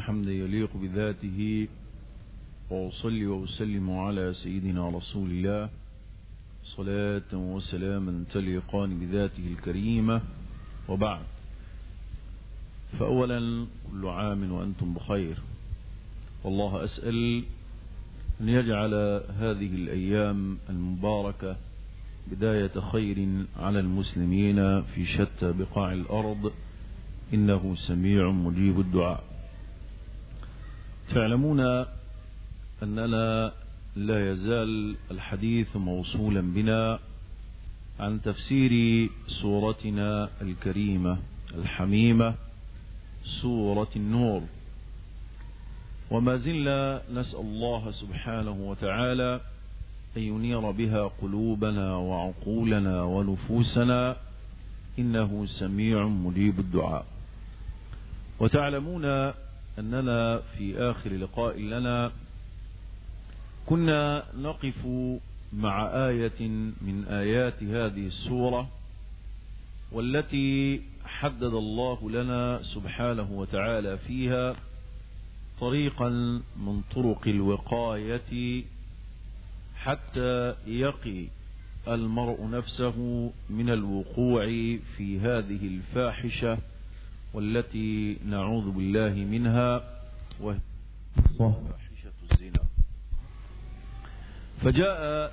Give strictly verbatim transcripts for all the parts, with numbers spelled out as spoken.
الحمد يليق بذاته، وأصلي وأسلم على سيدنا رسول الله صلاة وسلاما تليقان بذاته الكريمة، وبعد. فأولا كل عام وأنتم بخير، والله أسأل أن يجعل هذه الأيام المباركة بداية خير على المسلمين في شتى بقاع الأرض، إنه سميع مجيب الدعاء. تعلمون أننا لا يزال الحديث موصولا بنا عن تفسير سورتنا الكريمة الحميمة سورة النور، وما زلنا نسأل الله سبحانه وتعالى أن ينير بها قلوبنا وعقولنا ونفوسنا، إنه سميع مجيب الدعاء. وتعلمون أننا في آخر لقاء لنا كنا نقف مع آية من آيات هذه السورة، والتي حدد الله لنا سبحانه وتعالى فيها طريقا من طرق الوقاية حتى يقي المرء نفسه من الوقوع في هذه الفاحشة والتي نعوذ بالله منها، وهي فاحشة الزنا. فجاء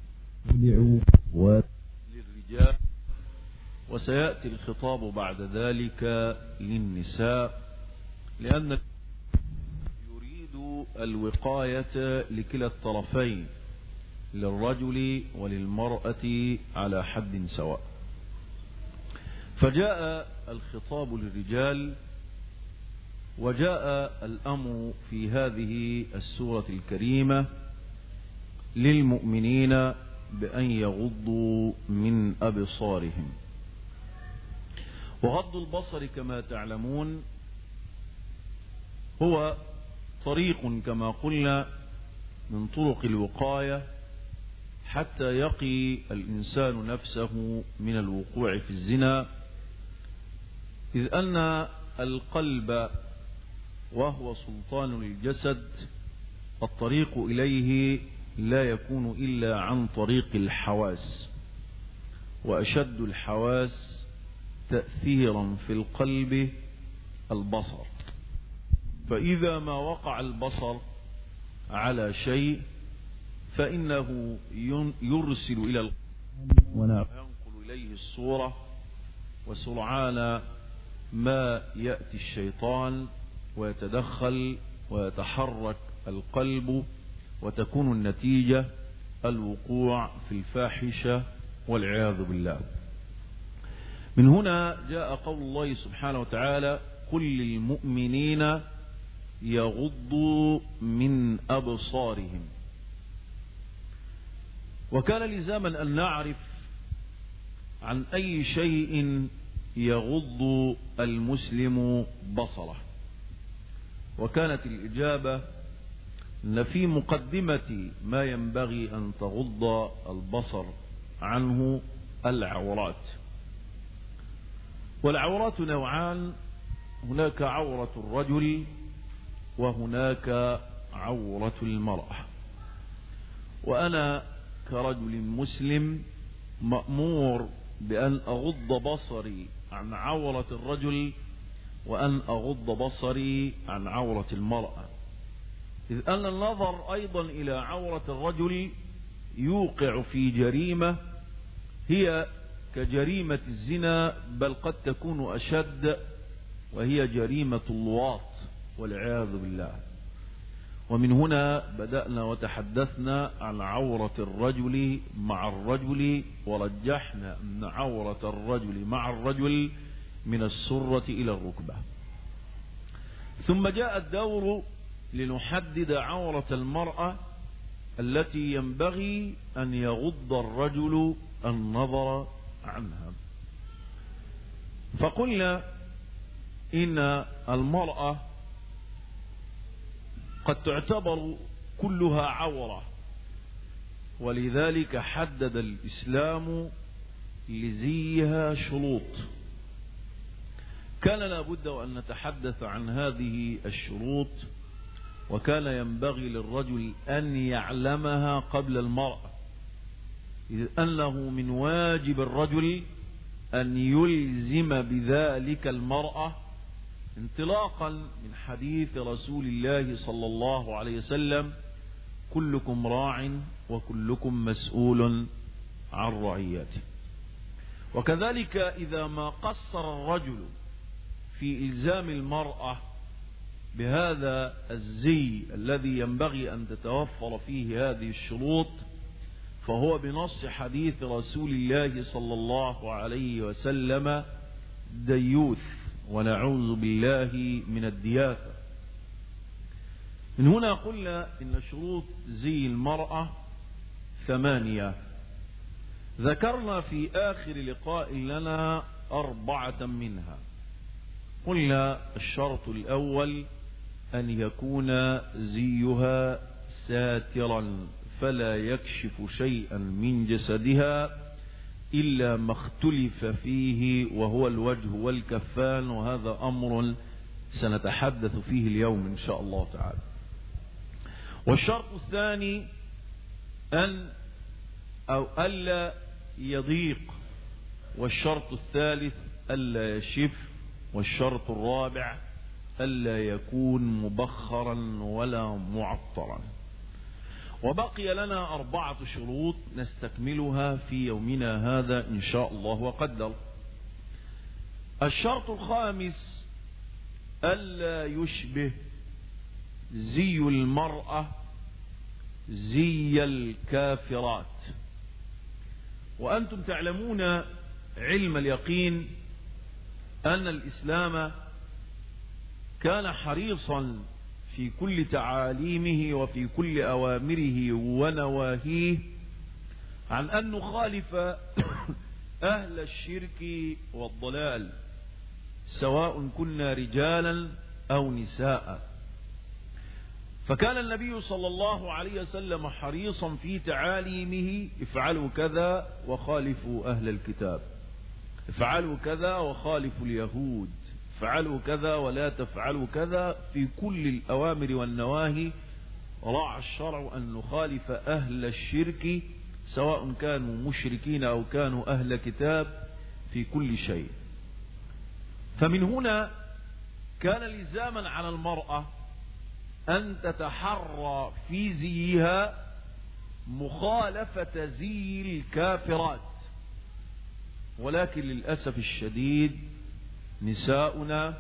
للرجال، وسيأتي الخطاب بعد ذلك للنساء، لأن يريد الوقاية لكلا الطرفين، للرجل وللمرأة على حد سواء. فجاء الخطاب للرجال، وجاء الأمر في هذه السورة الكريمة للمؤمنين بأن يغضوا من أبصارهم. وغض البصر كما تعلمون هو طريق كما قلنا من طرق الوقاية حتى يقي الإنسان نفسه من الوقوع في الزنا، إذ أن القلب وهو سلطان الجسد الطريق إليه لا يكون إلا عن طريق الحواس، وأشد الحواس تأثيرا في القلب البصر. فإذا ما وقع البصر على شيء فإنه يرسل إلى القلب وينقل إليه الصورة، وسرعان ما يأتي الشيطان ويتدخل ويتحرك القلب، وتكون النتيجة الوقوع في الفاحشة والعياذ بالله. من هنا جاء قول الله سبحانه وتعالى: قل للمؤمنين يغضوا من أبصارهم. وكان لزاما أن نعرف عن أي شيء يغض المسلم بصره، وكانت الإجابة أن في مقدمة ما ينبغي أن تغض البصر عنه العورات. والعورات نوعان: هناك عورة الرجل وهناك عورة المرأة. وأنا كرجل مسلم مأمور بأن أغض بصري عن عورة الرجل وأن أغض بصري عن عورة المرأة، إذ أن النظر أيضا إلى عورة الرجل يوقع في جريمة هي كجريمة الزنا، بل قد تكون أشد، وهي جريمة اللواط والعياذ بالله. ومن هنا بدأنا وتحدثنا عن عورة الرجل مع الرجل، ورجحنا أن عورة الرجل مع الرجل من السرة إلى الركبة. ثم جاء الدور لنحدد عورة المرأة التي ينبغي أن يغض الرجل النظر عنها. فقلنا إن المرأة قد تعتبر كلها عورة، ولذلك حدد الإسلام لزيها شروط. كان لابد وأن نتحدث عن هذه الشروط، وكان ينبغي للرجل أن يعلمها قبل المرأة، إذ أنه من واجب الرجل أن يلزم بذلك المرأة، انطلاقا من حديث رسول الله صلى الله عليه وسلم: كلكم راع وكلكم مسؤول عن رعيته. وكذلك إذا ما قصر الرجل في إلزام المرأة بهذا الزي الذي ينبغي أن تتوفر فيه هذه الشروط، فهو بنص حديث رسول الله صلى الله عليه وسلم ديوث، ونعوذ بالله من الدياثة. من هنا قلنا إن شروط زي المرأة ثمانية، ذكرنا في آخر لقاء لنا أربعة منها. قلنا الشرط الأول أن يكون زيها ساترا فلا يكشف شيئا من جسدها إلا ما اختلف فيه، وهو الوجه والكفان، وهذا أمر سنتحدث فيه اليوم إن شاء الله تعالى. والشرط الثاني أن أو ألا يضيق، والشرط الثالث ألا يشف، والشرط الرابع ألا يكون مبخرا ولا معطرا. وبقي لنا أربعة شروط نستكملها في يومنا هذا إن شاء الله وقدر. الشرط الخامس ألا يشبه زي المرأة زي الكافرات. وأنتم تعلمون علم اليقين أن الإسلام كان حريصا في كل تعاليمه وفي كل أوامره ونواهيه عن أن نخالف أهل الشرك والضلال، سواء كنا رجالا أو نساء. فكان النبي صلى الله عليه وسلم حريصا في تعاليمه: افعلوا كذا وخالفوا أهل الكتاب، افعلوا كذا وخالفوا اليهود، افعلوا كذا ولا تفعلوا كذا. في كل الأوامر والنواهي راعى الشرع أن نخالف أهل الشرك، سواء كانوا مشركين أو كانوا أهل كتاب، في كل شيء. فمن هنا كان لزاما على المرأة أن تتحرى في زيها مخالفة زي الكافرات. ولكن للأسف الشديد نساؤنا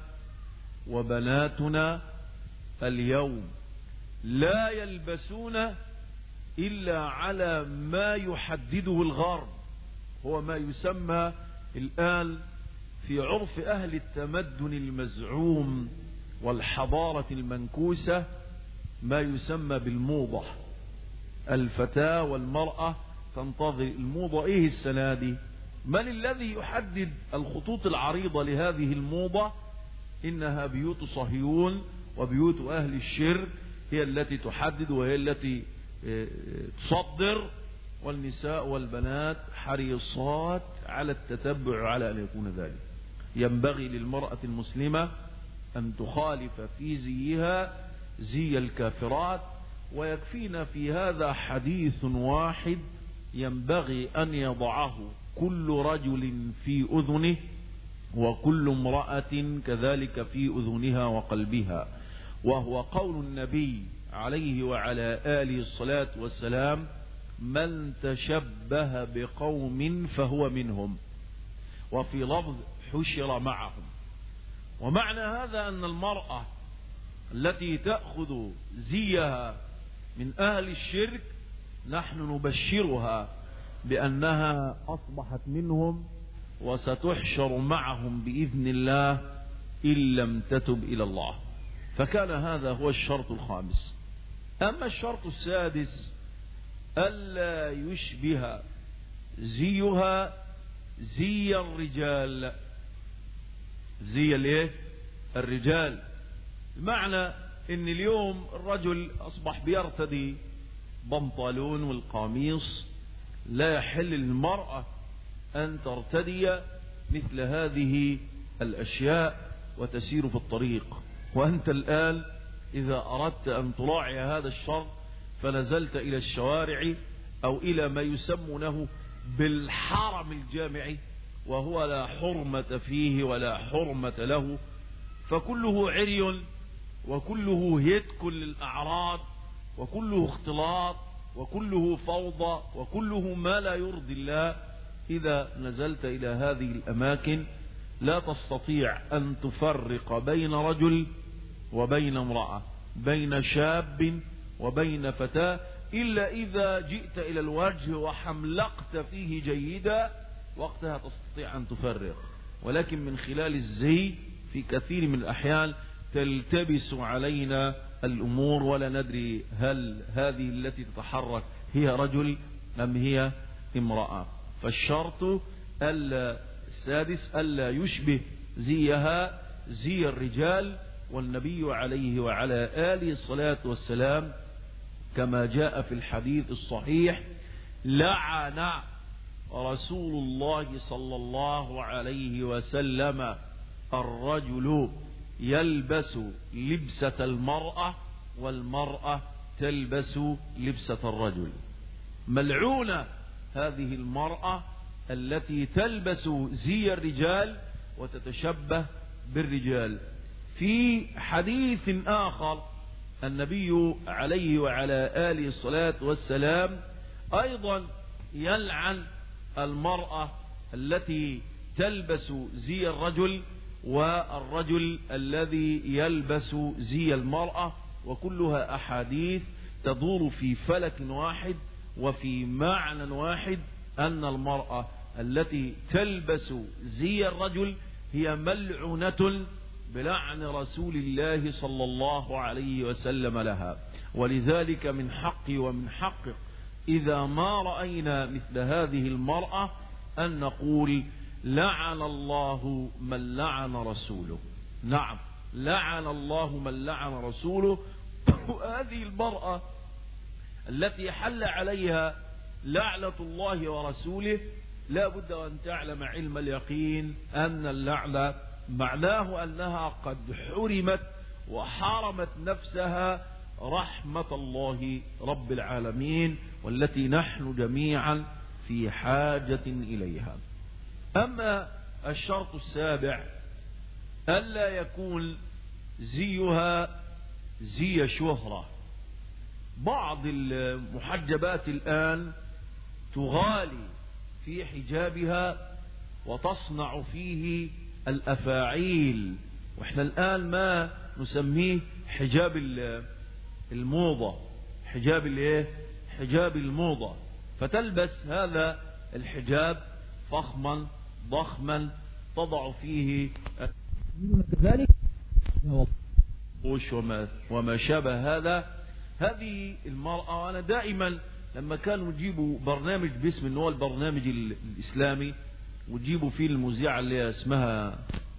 وبناتنا اليوم لا يلبسون إلا على ما يحدده الغرب، هو ما يسمى الآن في عرف أهل التمدن المزعوم والحضارة المنكوسة ما يسمى بالموضة. الفتاة والمرأة تنتظر الموضة. إيه السنة دي؟ من الذي يحدد الخطوط العريضة لهذه الموضة؟ إنها بيوت صهيون وبيوت أهل الشرك هي التي تحدد وهي التي تصدر، والنساء والبنات حريصات على التتبع على أن يكون ذلك. ينبغي للمرأة المسلمة أن تخالف في زيها زي الكافرات. ويكفينا في هذا حديث واحد ينبغي أن يضعه كل رجل في أذنه، وكل امرأة كذلك في أذنها وقلبها، وهو قول النبي عليه وعلى آله الصلاة والسلام: من تشبه بقوم فهو منهم، وفي لفظ حشر معهم. ومعنى هذا أن المرأة التي تأخذ زيها من أهل الشرك نحن نبشرها بأنها أصبحت منهم وستحشر معهم بإذن الله إن لم تتب إلى الله. فكان هذا هو الشرط الخامس. أما الشرط السادس ألا يشبه زيها زي الرجال. زي الايه؟ الرجال. المعنى ان اليوم الرجل اصبح بيرتدي بنطلون والقميص، لا يحل للمرأة ان ترتدي مثل هذه الاشياء، وتسير في الطريق. وأنت الآن إذا أردت أن تراعي هذا الشرط فنزلت إلى الشوارع أو إلى ما يسمونه بالحرم الجامعي، وهو لا حرمة فيه ولا حرمة له، فكله عري وكله هتك للأعراض وكله اختلاط وكله فوضى وكله ما لا يرضي الله. إذا نزلت إلى هذه الأماكن لا تستطيع أن تفرق بين رجل وبين امرأة، بين شاب وبين فتاة، إلا إذا جئت إلى الوجه وحملقت فيه جيدا، وقتها تستطيع أن تفرق. ولكن من خلال الزي في كثير من الأحيان تلتبس علينا الأمور ولا ندري هل هذه التي تتحرك هي رجل أم هي امرأة. فالشرط ألا السادس ألا يشبه زيها زي الرجال. والنبي عليه وعلى آله الصلاة والسلام كما جاء في الحديث الصحيح: لعن رسول الله صلى الله عليه وسلم الرجل يلبس لبسة المرأة والمرأة تلبس لبسة الرجل. ملعونة هذه المرأة التي تلبس زي الرجال وتتشبه بالرجال. في حديث آخر النبي عليه وعلى آله الصلاة والسلام أيضا يلعن المرأة التي تلبس زي الرجل والرجل الذي يلبس زي المرأة، وكلها أحاديث تدور في فلك واحد وفي معنى واحد، أن المرأة التي تلبس زي الرجل هي ملعونة بلعن رسول الله صلى الله عليه وسلم لها. ولذلك من حقي ومن حقك إذا ما رأينا مثل هذه المرأة أن نقول: لعن الله من لعن رسوله. نعم، لعن الله من لعن رسوله. وهذه المرأة التي حل عليها لعنة الله ورسوله لا بد أن تعلم علم اليقين أن اللعنة معناه أنها قد حرمت وحرمت نفسها رحمة الله رب العالمين، والتي نحن جميعا في حاجة إليها. أما الشرط السابع ألا يكون زيها زي شهرة. بعض المحجبات الآن تغالي في حجابها وتصنع فيه الأفاعيل، وإحنا الآن ما نسميه حجاب الموضة، حجاب الايه حجاب الموضة. فتلبس هذا الحجاب فخما ضخما تضع فيه كذلك وما, وما شابه هذا. هذه المرأة، أنا دائما لما كانوا يجيبوا برنامج باسم إنه هو البرنامج الإسلامي وتجيبوا فيه المذيعة اللي اسمها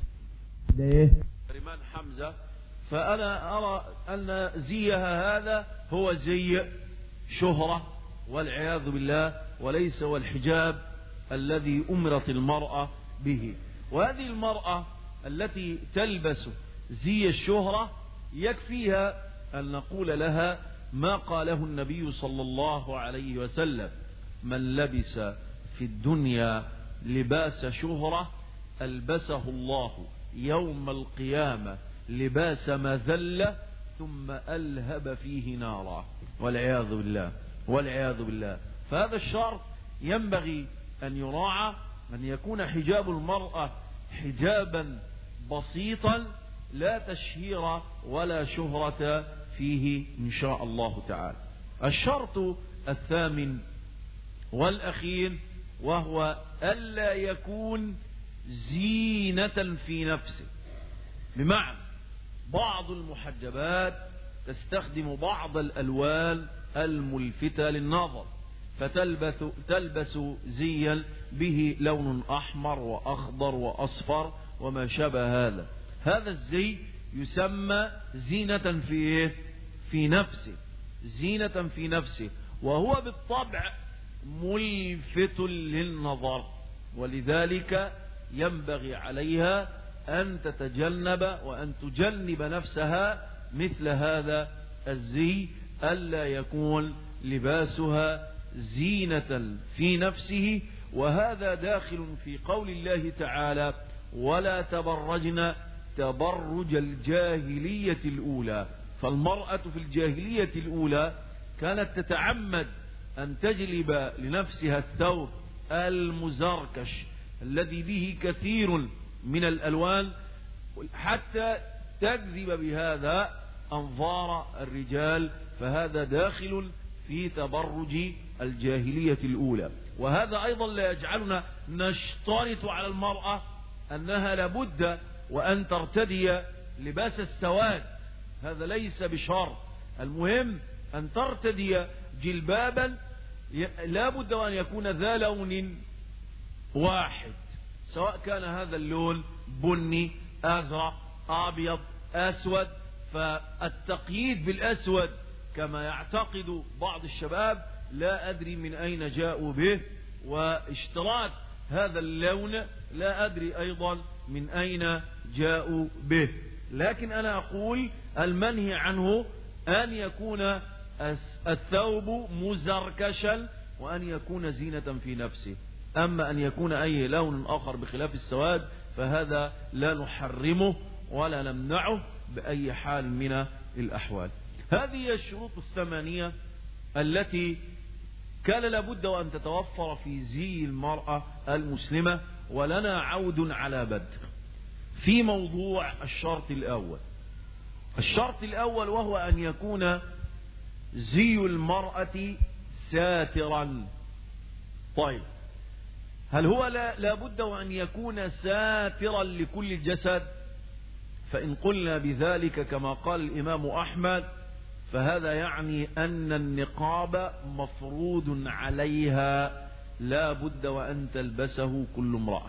ريمان حمزة، فأنا أرى أن زيها هذا هو زي شهرة والعياذ بالله، وليس هو الحجاب الذي أمرت المرأة به. وهذه المرأة التي تلبس زي الشهرة يكفيها أن نقول لها ما قاله النبي صلى الله عليه وسلم: من لبس في الدنيا لباس شهرة ألبسه الله يوم القيامة لباس مذلة ثم ألهب فيه نارا، والعياذ بالله والعياذ بالله. فهذا الشرط ينبغي أن يراعى، أن يكون حجاب المرأة حجابا بسيطا لا تشهير ولا شهرة فيه إن شاء الله تعالى. الشرط الثامن والأخير وهو ألا يكون زينة في نفسه. بمعنى بعض المحجبات تستخدم بعض الألوان الملفتة للنظر، فتلبس تلبس زيا به لون أحمر وأخضر وأصفر وما شابه هذا. هذا الزي يسمى زينة في في نفسه، زينة في نفسه، وهو بالطبع ملفت للنظر، ولذلك ينبغي عليها أن تتجنب وأن تجنب نفسها مثل هذا الزي، ألا يكون لباسها زينة في نفسه. وهذا داخل في قول الله تعالى: ولا تبرجن تبرج الجاهلية الأولى. فالمرأة في الجاهلية الأولى كانت تتعمد أن تجلب لنفسها الثوب المزركش الذي به كثير من الألوان حتى تجذب بهذا أنظار الرجال، فهذا داخل في تبرج الجاهلية الأولى. وهذا أيضا لا يجعلنا نشترط على المرأة أنها لابد وأن ترتدي لباس السواد، هذا ليس بشرط. المهم أن ترتدي جلبابا لابد وأن يكون ذا لون واحد، سواء كان هذا اللون بني، أزرق، أبيض، أسود. فالتقييد بالأسود كما يعتقد بعض الشباب لا أدري من أين جاءوا به، واشتراط هذا اللون لا أدري أيضا من أين جاءوا به. لكن أنا أقول المنهي عنه أن يكون الثوب مزركشا وأن يكون زينة في نفسه. أما أن يكون أي لون آخر بخلاف السواد فهذا لا نحرمه ولا نمنعه بأي حال من الأحوال. هذه الشروط الثمانية التي كان لابد وأن تتوفر في زي المرأة المسلمة. ولنا عود على بدء في موضوع الشرط الأول. الشرط الأول وهو أن يكون زي المرأة ساترا. طيب، هل هو لا لابد وأن يكون ساترا لكل الجسد؟ فإن قلنا بذلك كما قال الإمام أحمد فهذا يعني أن النقاب مفروض عليها لا بد وأن تلبسه كل امرأة،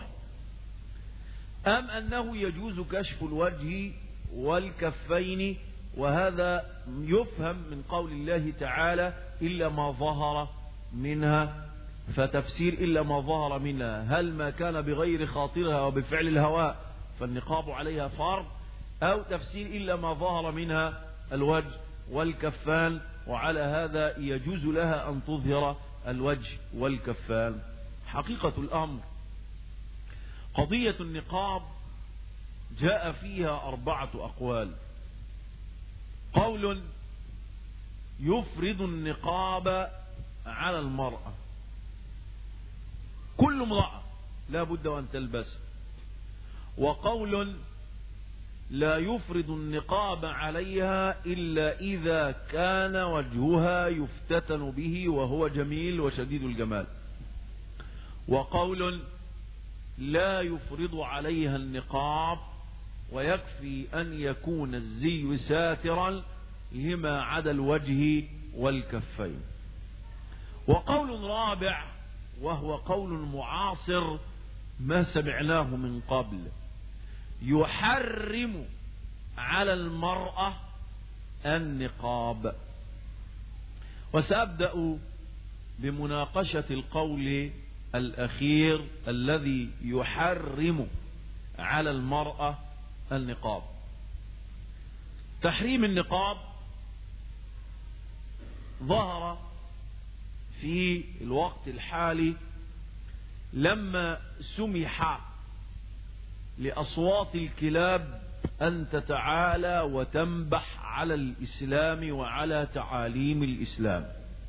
أم أنه يجوز كشف الوجه والكفين؟ وهذا يفهم من قول الله تعالى إلا ما ظهر منها. فتفسير إلا ما ظهر منها هل ما كان بغير خاطرها وبفعل الهواء فالنقاب عليها فرض، أو تفسير إلا ما ظهر منها الوجه والكفان، وعلى هذا يجوز لها أن تظهر الوجه والكفان. حقيقة الأمر قضية النقاب جاء فيها أربعة أقوال. قول يفرض النقاب على المرأة، كل امرأة لا بد أن تلبسه. وقول لا يفرض النقاب عليها إلا إذا كان وجهها يفتتن به وهو جميل وشديد الجمال. وقول لا يفرض عليها النقاب ويكفي أن يكون الزي ساترا لما عدا الوجه والكفين. وقول رابع وهو قول معاصر ما سمعناه من قبل، يحرم على المرأة النقاب. وسأبدأ بمناقشة القول الأخير الذي يحرم على المرأة النقاب. تحريم النقاب ظهر في الوقت الحالي لما سمح لأصوات الكلاب أن تتعالى وتنبح على الإسلام وعلى تعاليم الإسلام،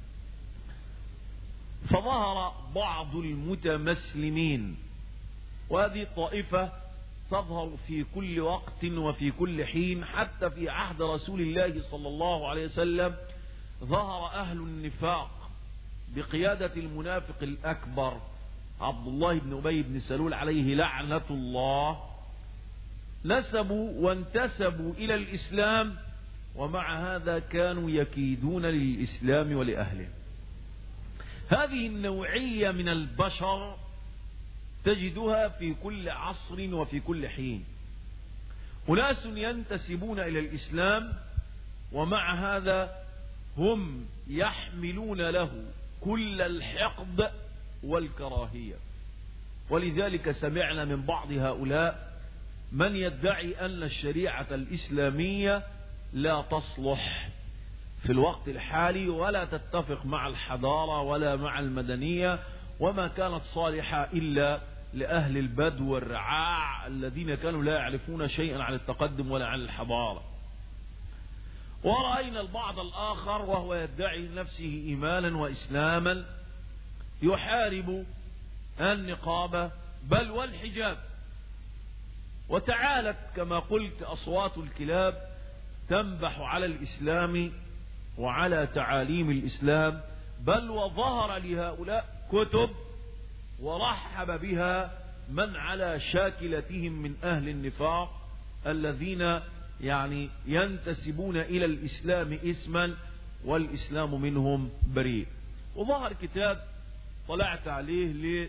فظهر بعض المتمسلمين، وهذه الطائفة تظهر في كل وقت وفي كل حين. حتى في عهد رسول الله صلى الله عليه وسلم ظهر أهل النفاق بقيادة المنافق الأكبر عبد الله بن أبي بن سلول عليه لعنة الله، نسبوا وانتسبوا إلى الإسلام، ومع هذا كانوا يكيدون للإسلام ولأهله. هذه النوعية من البشر تجدها في كل عصر وفي كل حين. أناس ينتسبون إلى الإسلام ومع هذا هم يحملون له كل الحقد والكراهية. ولذلك سمعنا من بعض هؤلاء من يدعي أن الشريعة الإسلامية لا تصلح في الوقت الحالي ولا تتفق مع الحضارة ولا مع المدنية، وما كانت صالحة إلا لأهل البدو والرعاع الذين كانوا لا يعرفون شيئا عن التقدم ولا عن الحضارة. ورأينا البعض الآخر وهو يدعي نفسه إيمانا وإسلاما يحارب النقاب بل والحجاب، وتعالت كما قلت أصوات الكلاب تنبح على الإسلام وعلى تعاليم الإسلام، بل وظهر لهؤلاء كتب ورحب بها من على شاكلتهم من أهل النفاق الذين يعني ينتسبون إلى الإسلام اسما والإسلام منهم بريء. وظهر كتاب طلعت عليه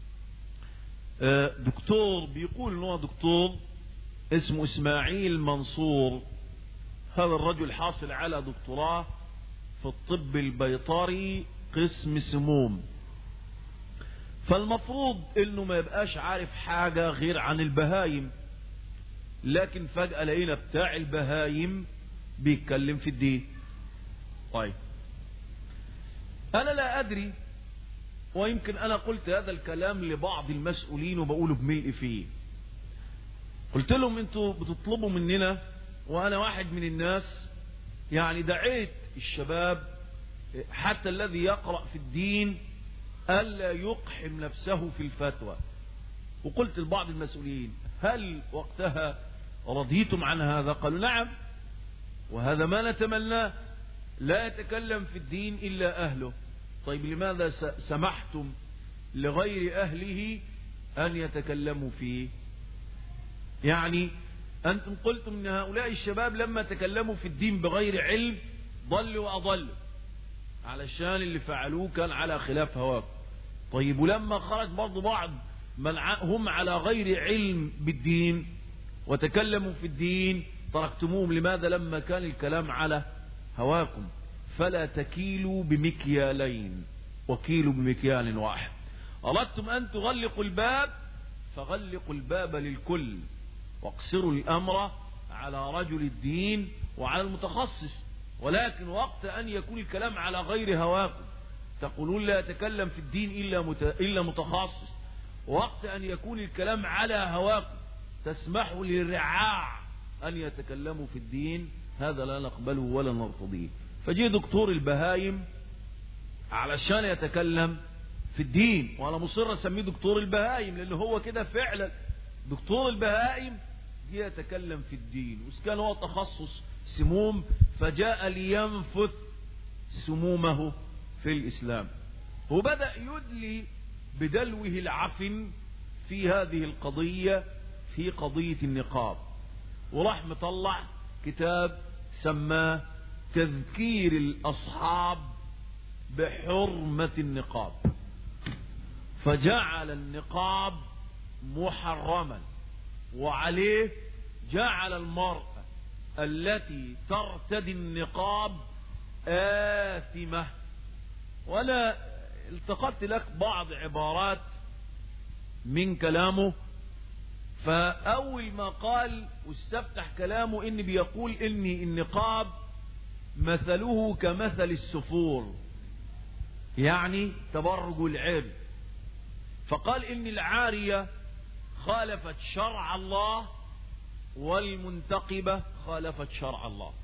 لدكتور بيقول انه دكتور اسمه إسماعيل منصور. هذا الرجل حاصل على دكتوراه في الطب البيطري قسم سموم، فالمفروض انه ما يبقاش عارف حاجة غير عن البهايم، لكن فجأة لقينا بتاع البهايم بيتكلم في الدين. طيب انا لا ادري، ويمكن انا قلت هذا الكلام لبعض المسؤولين وبقوله بملء فيه. قلت لهم انتوا بتطلبوا مننا، وانا واحد من الناس يعني دعيت الشباب حتى الذي يقرأ في الدين ألا يقحم نفسه في الفتوى، وقلت لبعض المسؤولين هل وقتها رضيتم عن هذا؟ قالوا نعم، وهذا ما نتمناه، لا يتكلم في الدين إلا أهله. طيب لماذا سمحتم لغير أهله أن يتكلموا فيه؟ يعني أنتم قلتم أن هؤلاء الشباب لما تكلموا في الدين بغير علم ضلوا وأضلوا، علشان اللي فعلوه كان على خلاف هواكم. طيب ولما خرج برضو بعض من هم على غير علم بالدين وتكلموا في الدين تركتموهم، لماذا؟ لما كان الكلام على هواكم. فلا تكيلوا بمكيالين وكيلوا بمكيال واحد. أردتم أن تغلقوا الباب فغلقوا الباب للكل، واقصروا الأمر على رجل الدين وعلى المتخصص. ولكن وقت أن يكون الكلام على غير هواكم تقولون لا يتكلم في الدين إلا إلا متخصص، وقت أن يكون الكلام على هواكم تسمحوا للرعاع أن يتكلموا في الدين، هذا لا نقبله ولا نرتضيه. فجي دكتور البهايم علشان يتكلم في الدين، وأنا مصر أسميه دكتور البهايم لأنه هو كده فعلا دكتور البهايم، جي يتكلم في الدين، وكان هو تخصص سموم فجاء لينفث سمومه في الإسلام، وبدأ يدلي بدلوه العفن في هذه القضية، في قضية النقاب، وراح مطلع كتاب سماه تذكير الأصحاب بحرمة النقاب، فجعل النقاب محرما، وعليه جعل المرأة التي ترتدي النقاب آثمة. وأنا التقطت لك بعض عبارات من كلامه. فأول ما قال واستفتح كلامه إن بيقول إن النقاب مثله كمثل السفور، يعني تبرج العرض، فقال إن العارية خالفت شرع الله والمنتقبة خالفت شرع الله،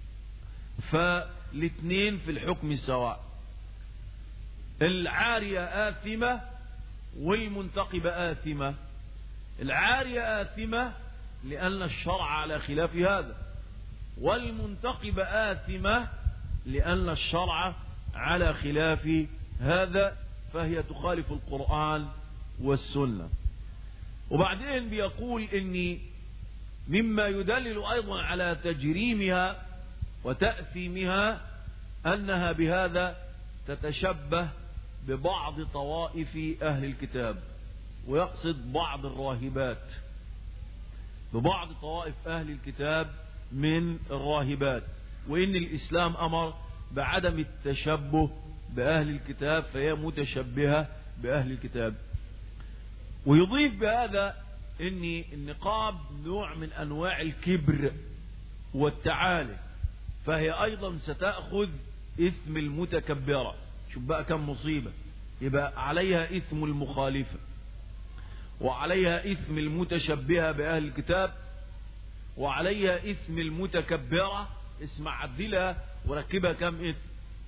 فالاثنين في الحكم سواء، العارية آثمة والمنتقبة آثمة. العارية آثمة لأن الشرع على خلاف هذا، والمنتقبة آثمة لأن الشرع على خلاف هذا، فهي تخالف القرآن والسنة. وبعدين بيقول إني مما يدلل أيضا على تجريمها وتأثيمها أنها بهذا تتشبه ببعض طوائف أهل الكتاب، ويقصد بعض الراهبات، ببعض طوائف أهل الكتاب من الراهبات، وإن الإسلام أمر بعدم التشبه بأهل الكتاب، فهي متشبهة بأهل الكتاب. ويضيف بهذا ان النقاب نوع من انواع الكبر والتعالي، فهي ايضا ستأخذ اثم المتكبرة. شوف بقى كم مصيبة، يبقى عليها اثم المخالفة، وعليها اثم المتشبهة باهل الكتاب، وعليها اثم المتكبرة. اسمع عدلها وركبها كم اثم.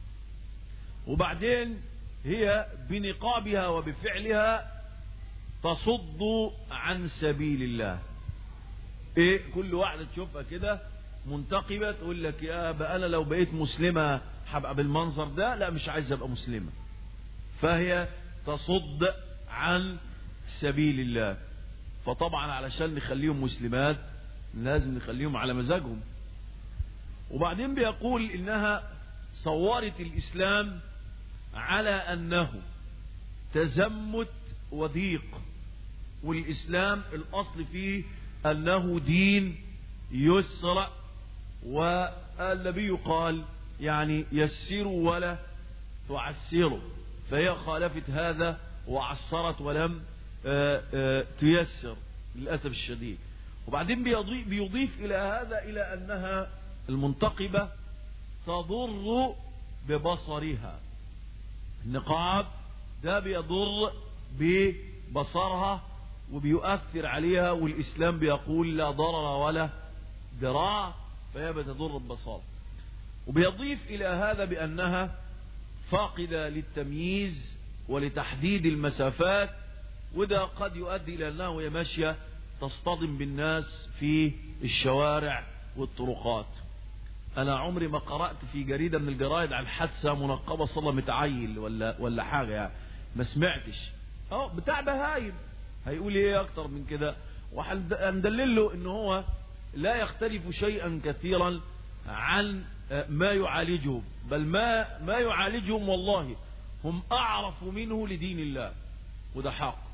وبعدين هي بنقابها وبفعلها تصد عن سبيل الله. ايه، كل واحدة تشوفها كده منتقبة تقول لك يا بقى انا لو بقيت مسلمة هبقى بالمنظر ده، لا مش عايز ابقى مسلمة. فهي تصد عن سبيل الله. فطبعا علشان نخليهم مسلمات لازم نخليهم على مزاجهم. وبعدين بيقول انها صورت الاسلام على انه تزمت وضيق، والاسلام الاصل فيه انه دين يسر، والنبي قال يعني يسروا ولا تعسروا، فهي خالفت هذا وعسرت ولم آآ آآ تيسر للأسف الشديد. وبعدين بيضيف, بيضيف إلى هذا إلى أنها المنتقبة تضر ببصرها. النقاب ده بيضر ببصرها وبيؤثر عليها، والإسلام بيقول لا ضرر ولا ضرار، فهي بتضر ببصر. وبيضيف إلى هذا بأنها فاقدة للتمييز ولتحديد المسافات، وده قد يؤدي إلى أنها وهي ماشية تصطدم بالناس في الشوارع والطرقات. أنا عمري ما قرأت في جريدة من الجرائد عن حادثة منقبة صلى متعيل ولا ولا حاجة، يعني ما سمعتش. اه بتاع بهايم هيقول ايه اكتر من كده؟ وهندلل له ان هو لا يختلف شيئا كثيرا عن ما يعالجهم، بل ما ما يعالجهم والله هم اعرف منه لدين الله، وده حق.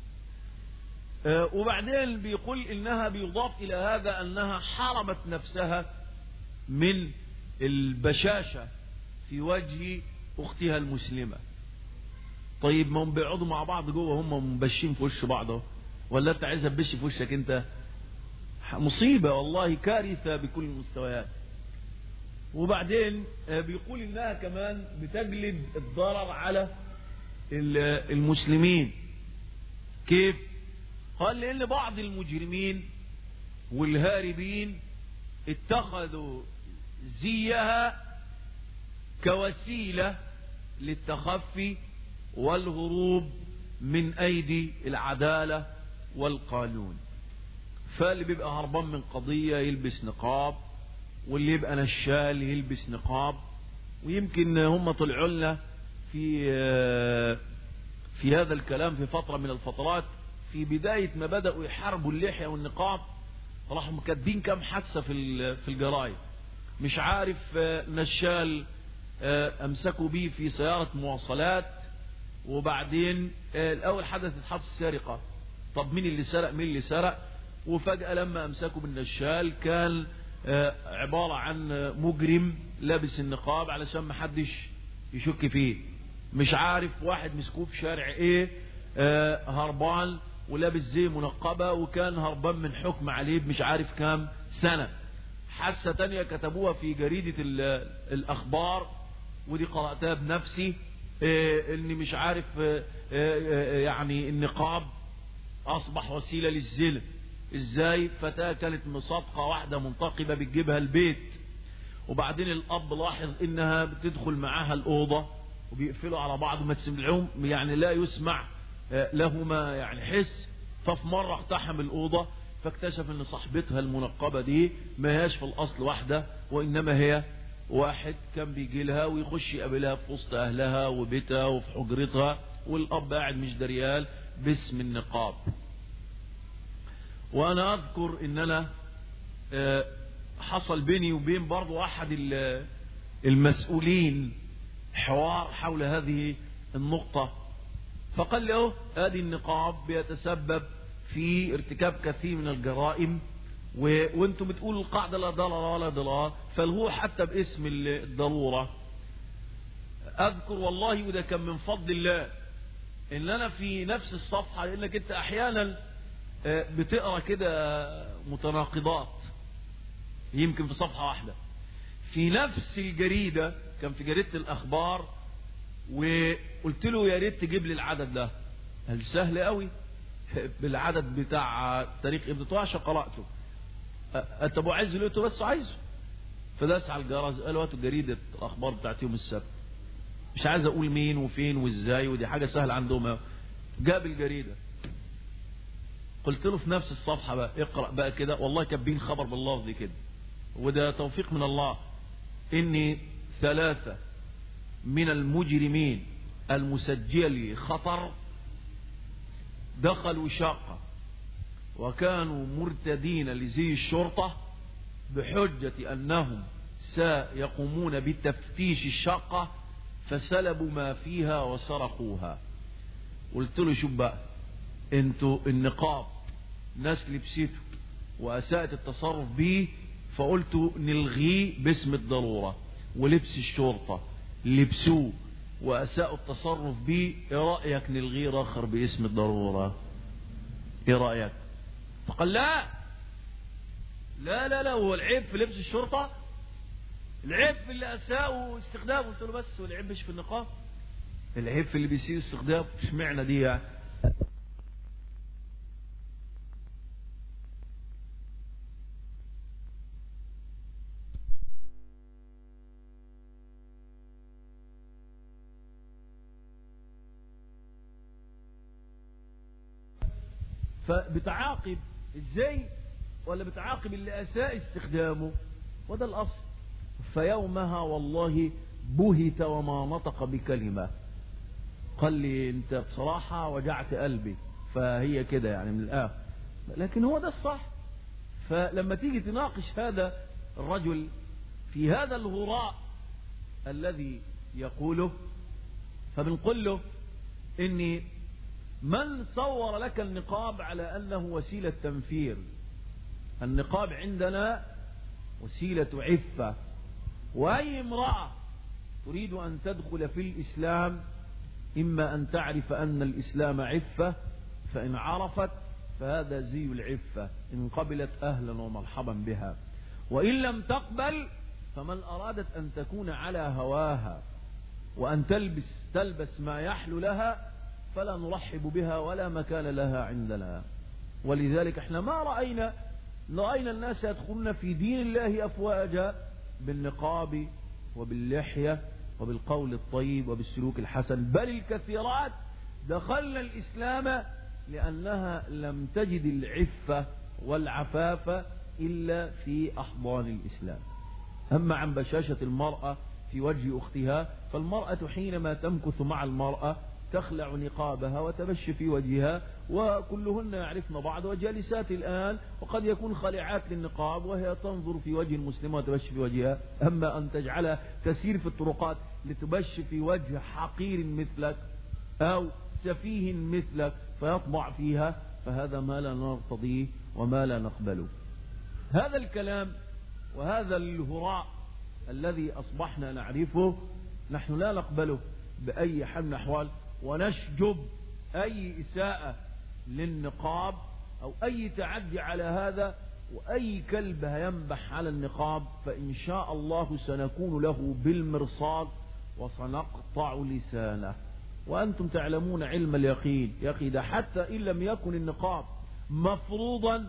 وبعدين بيقول انها بيضاف الى هذا انها حرمت نفسها من البشاشة في وجه اختها المسلمة. طيب ما هم بيقعدوا مع بعض جوه هم مبشين في وش بعض، ولا انت عايزها تبش في وشك انت؟ مصيبة والله، كارثة بكل المستويات. وبعدين بيقول انها كمان بتجلب الضرر على المسلمين. كيف؟ قال لان بعض المجرمين والهاربين اتخذوا زيها كوسيلة للتخفي والهروب من ايدي العدالة والقانون. فاللي بيبقى هربان من قضية يلبس نقاب، واللي يبقى نشال يلبس نقاب. ويمكن هم طلعوا لنا في في هذا الكلام في فترة من الفترات، في بداية ما بدأوا يحاربوا اللحية والنقاب راحوا كاتبين كم حادثة في في الجرايد. مش عارف نشال امسكوا بيه في سيارة مواصلات، وبعدين الاول حدثت حادثة سرقة. طب مين اللي سرق مين اللي سرق؟ وفجأة لما امسكوا بالنشال كان عبارة عن مجرم لابس النقاب علشان ما حدش يشك فيه. مش عارف واحد مسكوه في شارع ايه هربان ولابس زي منقبة، وكان هربان من حكم عليه مش عارف كام سنة. حادثة تانية كتبوها في جريدة الأخبار ودي قرأتها بنفسي، اني مش عارف يعني النقاب اصبح وسيلة للزنا. ازاي؟ فتاة كانت مصادقة واحدة منتقبة بتجيبها البيت، وبعدين الاب لاحظ انها بتدخل معاها الأوضة وبيقفلوا على بعض ما تسمعهم، يعني لا يسمع لهما يعني حس. ففي مرة اقتحم الأوضة فاكتشف ان صاحبتها المنقبة دي ما هياش في الأصل واحدة، وإنما هي واحد كان بيجي لها ويخش يقابلها في وسط أهلها وبيتها وفي حجرتها، والأب قاعد مش دريال باسم النقاب. وأنا أذكر إن أنا حصل بيني وبين برضو أحد المسؤولين حوار حول هذه النقطة، فقال له هذه النقاب بيتسبب في ارتكاب كثير من الجرائم، و... وانتم بتقولوا القاعدة لا ضرر ولا ضرار، فالهو حتى باسم الضرورة. اذكر والله وده كان من فضل الله ان انا في نفس الصفحة، لانك انت احيانا بتقرأ كده متناقضات يمكن في صفحة واحدة في نفس الجريدة. كان في جريدة الأخبار وقلت له يا ريت تجيب لي العدد ده. قال سهل قوي، بالعدد بتاع تاريخ ابن طه عشان قرأته. انت ابو عز لقيته بس عايزه، فداس على الجرس قال هاتوا جريدة الأخبار بتاعت يوم السبت. مش عايز اقول مين وفين وازاي، ودي حاجة سهلة عندهم. جاب الجريدة، قلت له في نفس الصفحة بقى اقرأ بقى كده، والله كاتبين خبر باللفظ كده، وده توفيق من الله، إن ثلاثة من المجرمين المسجل خطر دخلوا شاقة وكانوا مرتدين لزي الشرطة بحجة أنهم سيقومون بتفتيش الشاقة، فسلبوا ما فيها وسرقوها. قلت له شوف بقى، انتوا النقاب ناس لبسته وأساءت التصرف به، فقلتوا نلغيه باسم الضرورة، ولبس الشرطة لبسوه وأساءوا التصرف به، ايه رأيك نلغيه راخر باسم الضرورة؟ ايه رأيك؟ فقال لا لا لا لا، هو العيب في لبس الشرطة؟ العيب في اللي أساءوا استخدامه. قلت له بس والعيب مش في النقاب، العيب في اللي بيسيء استخدامه. اشمعنى دي يعني؟ فبتعاقب ازاي؟ ولا بتعاقب اللي أساء استخدامه؟ وده الأصل. فيومها والله بهت وما نطق بكلمة. قال لي انت بصراحة وجعت قلبي، فهي كده يعني من الآخر، لكن هو ده الصح. فلما تيجي تناقش هذا الرجل في هذا الهراء الذي يقوله، فبنقول له إني من صور لك النقاب على أنه وسيلة تنفير؟ النقاب عندنا وسيلة عفة، وأي امرأة تريد أن تدخل في الإسلام إما أن تعرف أن الإسلام عفة، فإن عرفت فهذا زي العفة، إن قبلت أهلا ومرحبا بها، وإن لم تقبل فمن أرادت أن تكون على هواها وأن تلبس تلبس ما يحلو لها فلا نرحب بها ولا مكان لها عندنا. ولذلك احنا ما رأينا رأينا الناس يدخلون في دين الله أفواجا بالنقاب وباللحية وبالقول الطيب وبالسلوك الحسن، بل الكثيرات دخلنا الإسلام لأنها لم تجد العفة والعفاف إلا في أحضان الإسلام. أما عن بشاشة المرأة في وجه أختها، فالمرأة حينما تمكث مع المرأة تخلع نقابها وتبش في وجهها، وكلهن يعرفن بعض وجالسات الآن، وقد يكون خلعات للنقاب وهي تنظر في وجه المسلمة وتبش في وجهها. أما أن تجعلها تسير في الطرقات لتبش في وجه حقير مثلك أو سفيه مثلك فيطبع فيها، فهذا ما لا نرتضيه وما لا نقبله. هذا الكلام وهذا الهراء الذي أصبحنا نعرفه نحن لا نقبله بأي حال من الأحوال، ونشجب أي إساءة للنقاب أو أي تعدي على هذا، وأي كلب ينبح على النقاب فإن شاء الله سنكون له بالمرصاد وسنقطع لسانه. وأنتم تعلمون علم اليقين يا أخي، ده حتى إن لم يكن النقاب مفروضا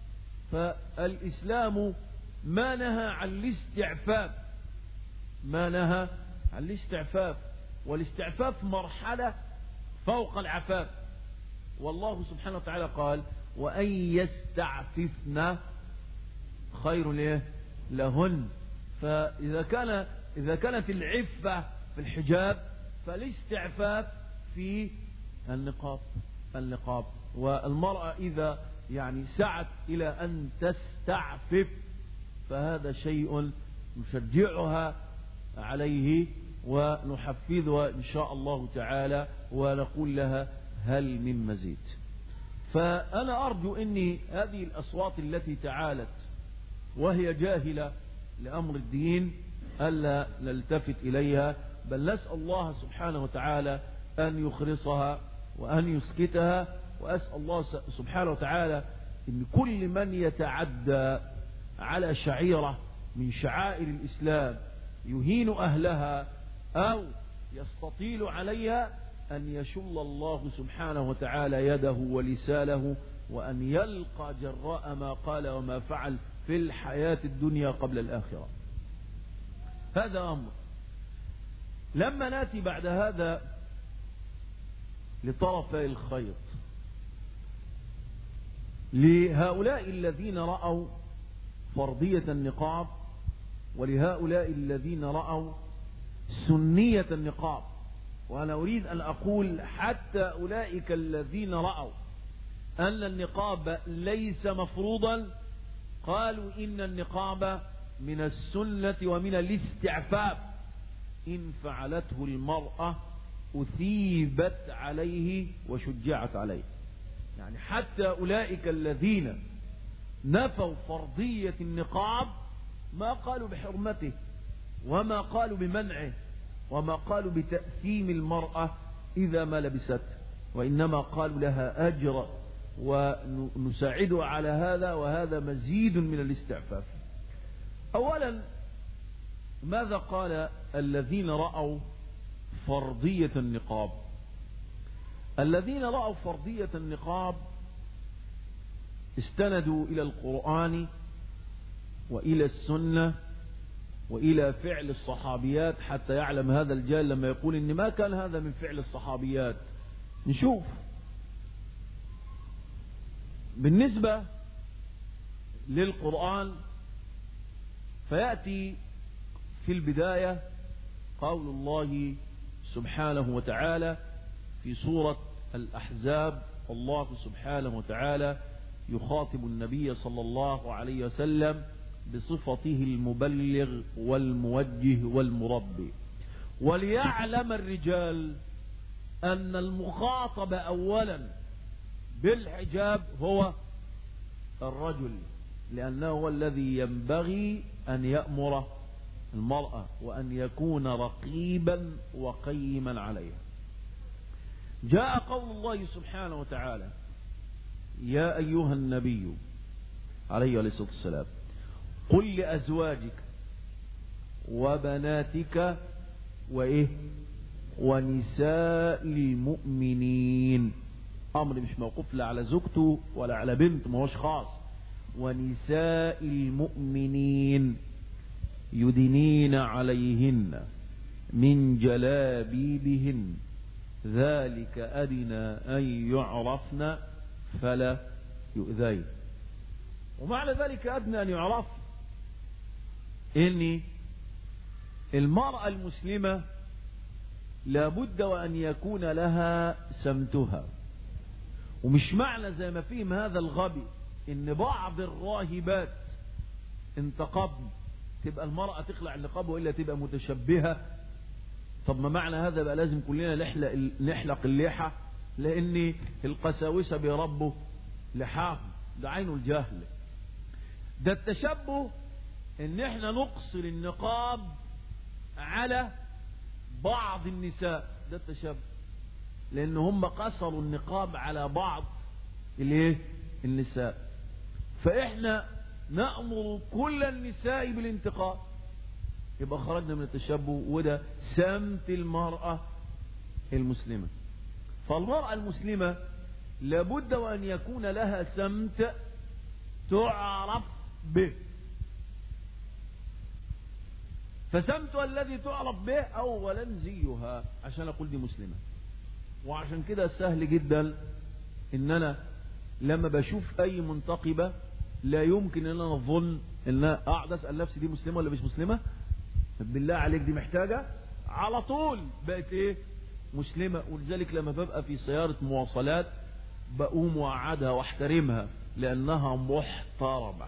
فالإسلام ما نهى عن الاستعفاف، ما نهى عن الاستعفاف، والاستعفاف مرحلة فوق العفاف. والله سبحانه وتعالى قال وأن يستعففن خير له لهن. فإذا كان إذا كانت العفة في الحجاب فالاستعفاف في النقاب النقاب والمرأة إذا يعني سعت إلى أن تستعفف فهذا شيء نشجعها عليه ونحفظها إن شاء الله تعالى، ونقول لها هل من مزيد. فأنا أرجو أني هذه الأصوات التي تعالت وهي جاهلة لأمر الدين ألا نلتفت إليها، بل نسأل الله سبحانه وتعالى أن يخرصها وأن يسكتها وأسأل الله سبحانه وتعالى إن كل من يتعدى على شعيرة من شعائر الإسلام يهين أهلها أو يستطيل عليها أن يشل الله سبحانه وتعالى يده ولسانه، وأن يلقى جراء ما قال وما فعل في الحياة الدنيا قبل الآخرة. هذا أمر. لما نأتي بعد هذا لطرفي الخيط، لهؤلاء الذين رأوا فرضية النقاب ولهؤلاء الذين رأوا سنية النقاب، وأنا أريد أن أقول حتى أولئك الذين رأوا أن النقاب ليس مفروضا قالوا إن النقاب من السنة ومن الاستعفاف، إن فعلته المرأة أثيبت عليه وشجعت عليه. يعني حتى أولئك الذين نفوا فرضية النقاب ما قالوا بحرمته وما قالوا بمنعه وما قالوا بتأثيم المرأة إذا ما لبست، وإنما قالوا لها أجر ونساعدها على هذا، وهذا مزيد من الاستعفاف. أولا، ماذا قال الذين رأوا فرضية النقاب؟ الذين رأوا فرضية النقاب استندوا إلى القرآن وإلى السنة وإلى فعل الصحابيات، حتى يعلم هذا الجال لما يقول إن ما كان هذا من فعل الصحابيات. نشوف بالنسبة للقرآن، فيأتي في البداية قول الله سبحانه وتعالى في سورة الأحزاب. الله سبحانه وتعالى يخاطب النبي صلى الله عليه وسلم بصفته المبلغ والموجه والمربي. وليعلم الرجال أن المخاطب أولا بالحجاب هو الرجل، لأنه هو الذي ينبغي أن يأمر المرأة وأن يكون رقيبا وقيما عليها. جاء قول الله سبحانه وتعالى: يا أيها النبي عليه الصلاة والسلام قل لأزواجك وبناتك وإيه ونساء المؤمنين. أمر مش موقوف لا على زوجته ولا على بنت، ما هوش خاص. ونساء المؤمنين يدنين عليهن من جلابيبهن ذلك أدنى أن يعرفن فلا يؤذين. ومعنى ذلك أدنى أن يعرف إن المرأة المسلمة لابد وأن يكون لها سمتها. ومش معنى زي ما فيهم هذا الغبي إن بعض الراهبات انتقبن تبقى المرأة تخلع النقاب وإلا تبقى متشبهة. طب ما معنى هذا بقى لازم كلنا نحلق نحلق اللحى؟ لأن القساوسة بيربوا لحاهم، ده عين الجهل. ده التشبه ان احنا نقصر النقاب على بعض النساء، ده التشبه، لان هم قصروا النقاب على بعض الايه النساء. فاحنا نأمر كل النساء بالانتقاب، يبقى خرجنا من التشبه، وده سمت المرأة المسلمة. فالمرأة المسلمة لابد وأن يكون لها سمت تعرف به. فسمتها الذي تعرف به أولا زيها عشان أقول دي مسلمة. وعشان كده سهل جدا إن أنا لما بشوف أي منتقبة لا يمكن أن أنا أظن أن أنا أقعد أسأل نفسي دي مسلمة ولا مش مسلمة. بالله عليك دي محتاجة على طول بقت إيه مسلمة. ولذلك لما ببقى في سيارة مواصلات بقوم وأقعدها واحترمها لأنها محترمة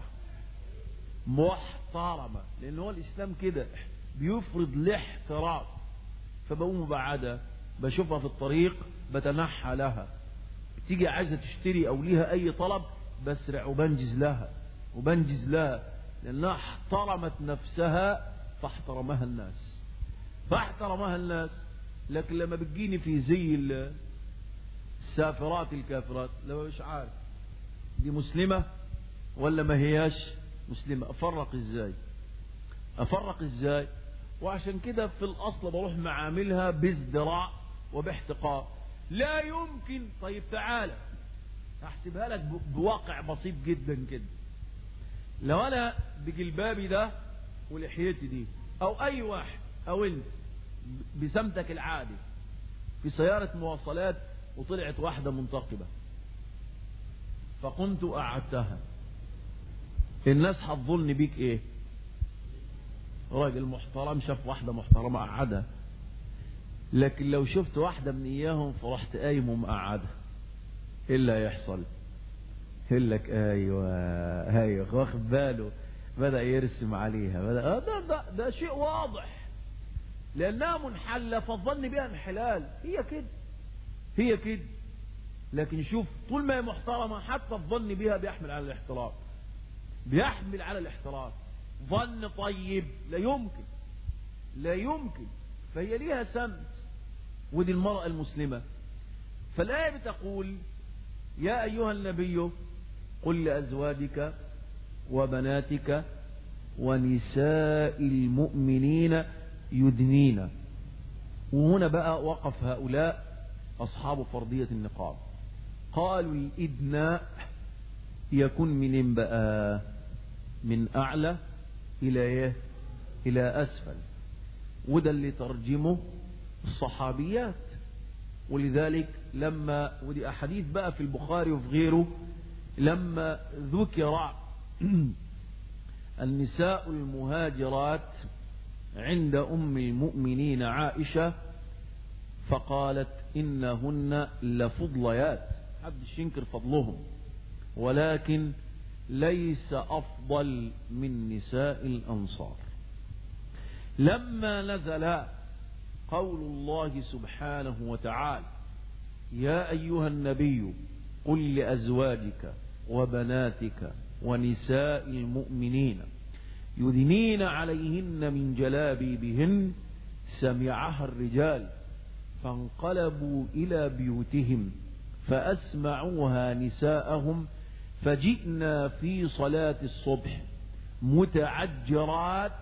محترمة لأن هو الإسلام كده بيفرض الاحترام. فبقوم وبقعدها بشوفها في الطريق بتنحى لها، بتيجي عايزة تشتري أو ليها أي طلب بسرع وبنجز لها وبنجز لها لأنها احترمت نفسها فاحترمها الناس فاحترمها الناس. لكن لما بتجيني في زي السافرات الكافرات، لو مش عارف دي مسلمة ولا ما هياش مسلمة، أفرق إزاي أفرق إزاي وعشان كده في الأصل بروح معاملها بازدراء وباحتقار. لا يمكن. طيب تعالى هحسبها لك بواقع بسيط جدا كده. لو أنا بجلبابي ده ولحيتي دي، أو أي واحد أو أنت بسمتك العادي في سيارة مواصلات وطلعت واحدة منتقبة فقمت أقعدتها، الناس هتظن بيك إيه؟ راجل محترم شاف واحدة محترمة قعدها. لكن لو شفت واحدة من إياهم فرحت قايم ومقعدها، إيه اللي هيحصل؟ يقول لك أيوة أيوة واخد باله، بدأ يرسم عليها، بدأ ده, ده, ده شيء واضح لأنها منحلة فالظن بها انحلال. هي كده هي كده. لكن شوف طول ما هي محترمة حتى الظن بها بيحمل على الاحترام، بيحمل على الاحترام. ظن طيب لا يمكن لا يمكن. فهي ليها سمت. ودي المرأة المسلمة. فالآية بتقول يا أيها النبي قل لأزواجك وبناتك ونساء المؤمنين يدنين. وهنا بقى وقف هؤلاء أصحاب فرضية النقاب، قالوا الإدناء يكون منين بقى؟ من أعلى إلى إيه؟ إلى أسفل. وده اللي ترجمه الصحابيات. ولذلك لما ودي أحاديث بقى في البخاري وفي غيره، لما ذكر النساء المهاجرات عند أم المؤمنين عائشة فقالت إنهن لفضليات، محدش ينكر فضلهم، ولكن ليس أفضل من نساء الأنصار. لما نزل قول الله سبحانه وتعالى يا أيها النبي قل لأزواجك وبناتك ونساء المؤمنين يدنين عليهن من جلابيبهن، سمعها الرجال فانقلبوا إلى بيوتهم فأسمعوها نساءهم فجئنا في صلاة الصبح متعجرات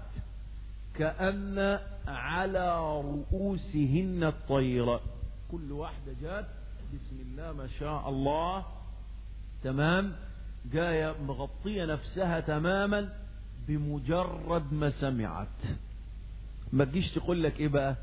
كأن على رؤوسهن الطير. كل واحدة جات بسم الله ما شاء الله تمام، جاية مغطية نفسها تماما بمجرد ما سمعت. ما تجيش تقول لك ايه بقى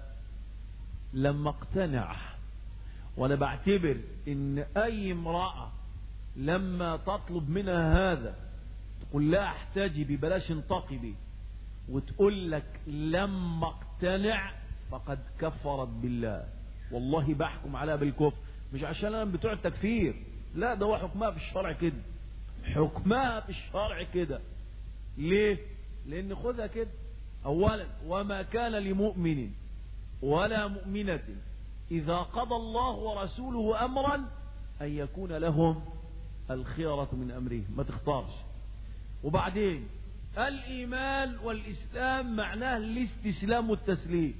لما اقتنع. وانا بعتبر ان اي امرأة لما تطلب منها هذا تقول لها احتجبي بلاش انتقبي وتقول لك لما اقتنع فقد كفرت بالله. والله بحكم عليها بالكفر، مش عشان انا بتوع التكفير، لا ده هو حكمها في الشرع كده، حكمها في الشرع كده. ليه؟ لان خذها كده. اولا وما كان لمؤمن ولا مؤمنة اذا قضى الله ورسوله امرا ان يكون لهم الخيرة من امره، ما تختارش. وبعدين الايمان والاسلام معناه الاستسلام والتسليم.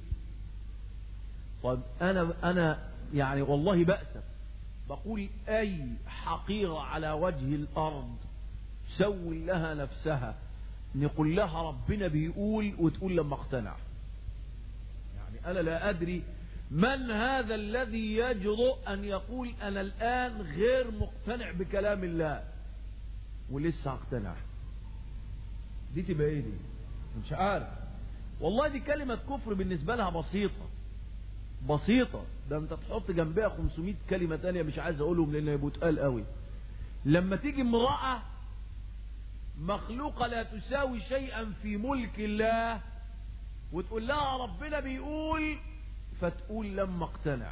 طيب انا انا يعني والله بأسف بقول اي حقيرة على وجه الارض سوي لها نفسها نقول لها ربنا بيقول وتقول لما اقتنع. يعني انا لا ادري من هذا الذي يجرؤ ان يقول انا الان غير مقتنع بكلام الله ولسه اقتنع. دي تبقى ايه دي؟ مش عارف والله. دي كلمة كفر بالنسبة لها بسيطة بسيطة. ده انت تحط جنبها خمسمائة كلمة تانية مش عايز اقولهم لان يبقوا تقال قوي. لما تيجي امرأة مخلوقة لا تساوي شيئا في ملك الله وتقول لها ربنا بيقول فتقول لما اقتنع.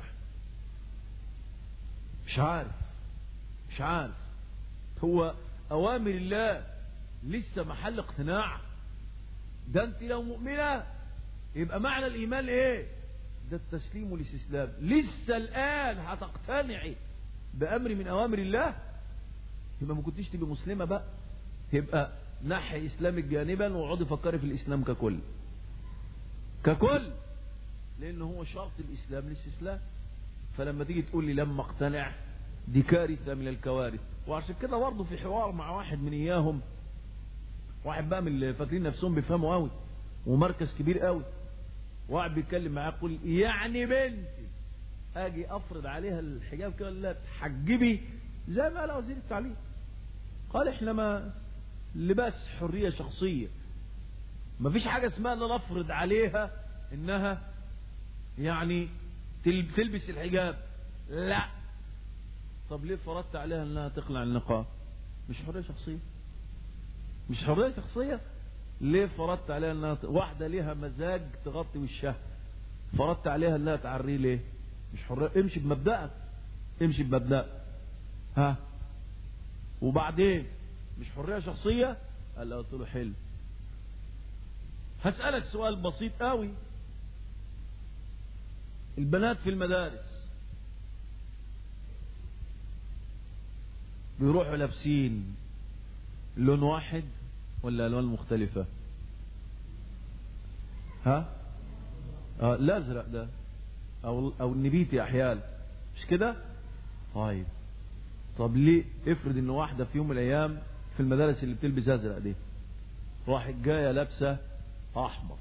مش عارف مش عارف هو اوامر الله لسه محل اقتناع؟ ده انت لو مؤمنة يبقى معنى الايمان ايه؟ ده التسليم والاستسلام. لسه الان هتقتنعي بامر من اوامر الله؟ يبقى ما كنتيش تبقى مسلمة بقى. يبقى نحي اسلامك جانبا وعودي فكري في الاسلام ككل ككل، لان هو شرط الاسلام الاستسلام. فلما تيجي تقول لي لما اقتنع دي كارثة من الكوارث. وعشان كده برضه في حوار مع واحد من إياهم، واحد بقى من اللي فاكرين نفسهم بيفهموا قوي ومركز كبير قوي، واحد بيتكلم معاه يقول يعني بنتي اجي افرض عليها الحجاب كده لا تحجبي زي ما قال وزير التعليم؟ قال احنا ما لباس حرية شخصية، ما فيش حاجة اسمها ان انا افرض عليها انها يعني تلبس الحجاب. لا. طب ليه فرضت عليها انها تقلع النقاب؟ مش حرية شخصية؟ مش حرية شخصية؟ ليه فرضت عليها انها ت... واحدة ليها مزاج تغطي وشها، فرضت عليها انها تعريه ليه؟ مش حرية. امشي بمبدأك، امشي بمبدأك. ها وبعدين مش حرية شخصية؟ قال له قلت له حلو، هسألك سؤال بسيط قوي. البنات في المدارس بيروحوا لابسين لون واحد ولا الوان مختلفة؟ ها آه الازرق ده او او النبيتي احيانا، مش كده؟ طيب طب ليه افرض ان واحدة في يوم من الايام في المدارس اللي بتلبس ازرق دي راحت جاية لابسة احمر